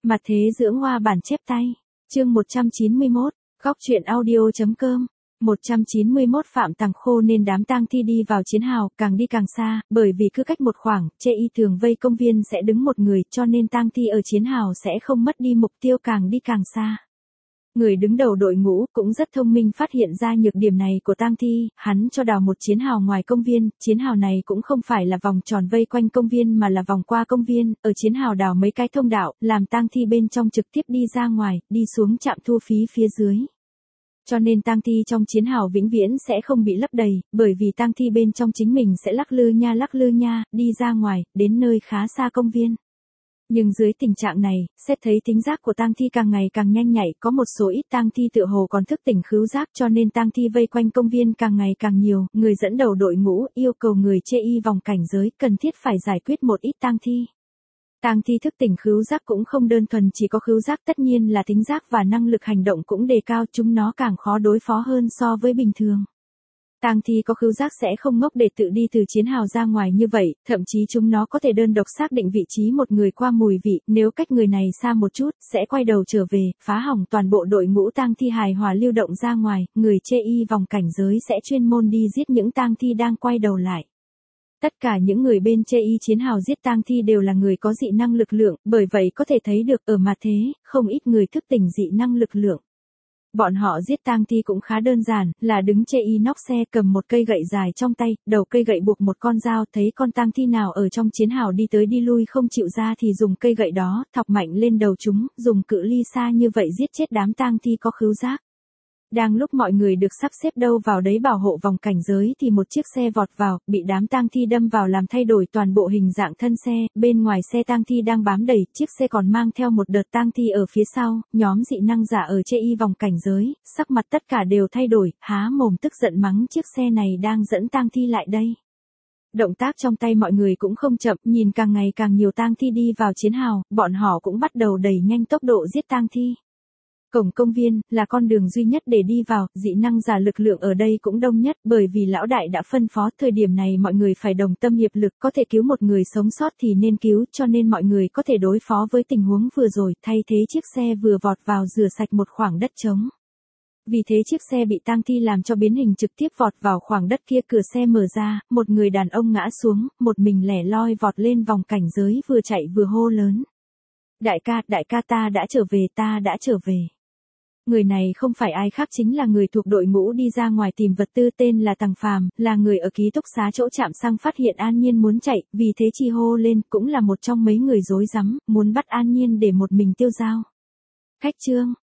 Mặt thế dưỡng hoa bản chép tay. Chương 191, góc truyện audio.com. 191 Phạm Tằng Khô nên đám tang thi đi vào chiến hào, càng đi càng xa, bởi vì cứ cách một khoảng, chê y thường vây công viên sẽ đứng một người, cho nên tang thi ở chiến hào sẽ không mất đi mục tiêu, càng đi càng xa. Người đứng đầu đội ngũ cũng rất thông minh, phát hiện ra nhược điểm này của tang thi, hắn cho đào một chiến hào ngoài công viên, chiến hào này cũng không phải là vòng tròn vây quanh công viên mà là vòng qua công viên, ở chiến hào đào mấy cái thông đạo, làm tang thi bên trong trực tiếp đi ra ngoài, đi xuống trạm thu phí phía dưới. Cho nên tang thi trong chiến hào vĩnh viễn sẽ không bị lấp đầy, bởi vì tang thi bên trong chính mình sẽ lắc lư nha, đi ra ngoài, đến nơi khá xa công viên. Nhưng dưới tình trạng này, xét thấy tính giác của tang thi càng ngày càng nhanh nhạy, có một số ít tang thi tựa hồ còn thức tỉnh khứu giác, cho nên tang thi vây quanh công viên càng ngày càng nhiều, người dẫn đầu đội ngũ yêu cầu người chê y vòng cảnh giới cần thiết phải giải quyết một ít tang thi. Tang thi thức tỉnh khứu giác cũng không đơn thuần chỉ có khứu giác, tất nhiên là tính giác và năng lực hành động cũng đề cao, chúng nó càng khó đối phó hơn so với bình thường. Tang thi có khứu giác sẽ không ngốc để tự đi từ chiến hào ra ngoài như vậy, thậm chí chúng nó có thể đơn độc xác định vị trí một người qua mùi vị, nếu cách người này xa một chút, sẽ quay đầu trở về, phá hỏng toàn bộ đội ngũ tang thi hài hòa lưu động ra ngoài, người chê y vòng cảnh giới sẽ chuyên môn đi giết những tang thi đang quay đầu lại. Tất cả những người bên chê y chiến hào giết tang thi đều là người có dị năng lực lượng, bởi vậy có thể thấy được ở mặt thế, không ít người thức tỉnh dị năng lực lượng. Bọn họ giết tang thi cũng khá đơn giản, là đứng chê y nóc xe cầm một cây gậy dài trong tay, đầu cây gậy buộc một con dao, thấy con tang thi nào ở trong chiến hào đi tới đi lui không chịu ra thì dùng cây gậy đó, thọc mạnh lên đầu chúng, dùng cự ly xa như vậy giết chết đám tang thi có khứu giác. Đang lúc mọi người được sắp xếp đâu vào đấy bảo hộ vòng cảnh giới thì một chiếc xe vọt vào, bị đám tang thi đâm vào làm thay đổi toàn bộ hình dạng thân xe, bên ngoài xe tang thi đang bám đầy, chiếc xe còn mang theo một đợt tang thi ở phía sau, nhóm dị năng giả ở chê y vòng cảnh giới, sắc mặt tất cả đều thay đổi, há mồm tức giận mắng chiếc xe này đang dẫn tang thi lại đây. Động tác trong tay mọi người cũng không chậm, nhìn càng ngày càng nhiều tang thi đi vào chiến hào, bọn họ cũng bắt đầu đẩy nhanh tốc độ giết tang thi. Cổng công viên là con đường duy nhất để đi vào, dị năng giả lực lượng ở đây cũng đông nhất, bởi vì lão đại đã phân phó thời điểm này mọi người phải đồng tâm hiệp lực, có thể cứu một người sống sót thì nên cứu, cho nên mọi người có thể đối phó với tình huống vừa rồi, thay thế chiếc xe vừa vọt vào rửa sạch một khoảng đất trống. Vì thế chiếc xe bị tang thi làm cho biến hình trực tiếp vọt vào khoảng đất kia, cửa xe mở ra, một người đàn ông ngã xuống, một mình lẻ loi vọt lên vòng cảnh giới vừa chạy vừa hô lớn. Đại ca ta đã trở về. Người này không phải ai khác chính là người thuộc đội ngũ đi ra ngoài tìm vật tư, tên là Tằng Phàm, là người ở ký túc xá chỗ trạm xăng phát hiện An Nhiên muốn chạy, vì thế chi hô lên, cũng là một trong mấy người rối rắm, muốn bắt An Nhiên để một mình tiêu dao. Khách trương,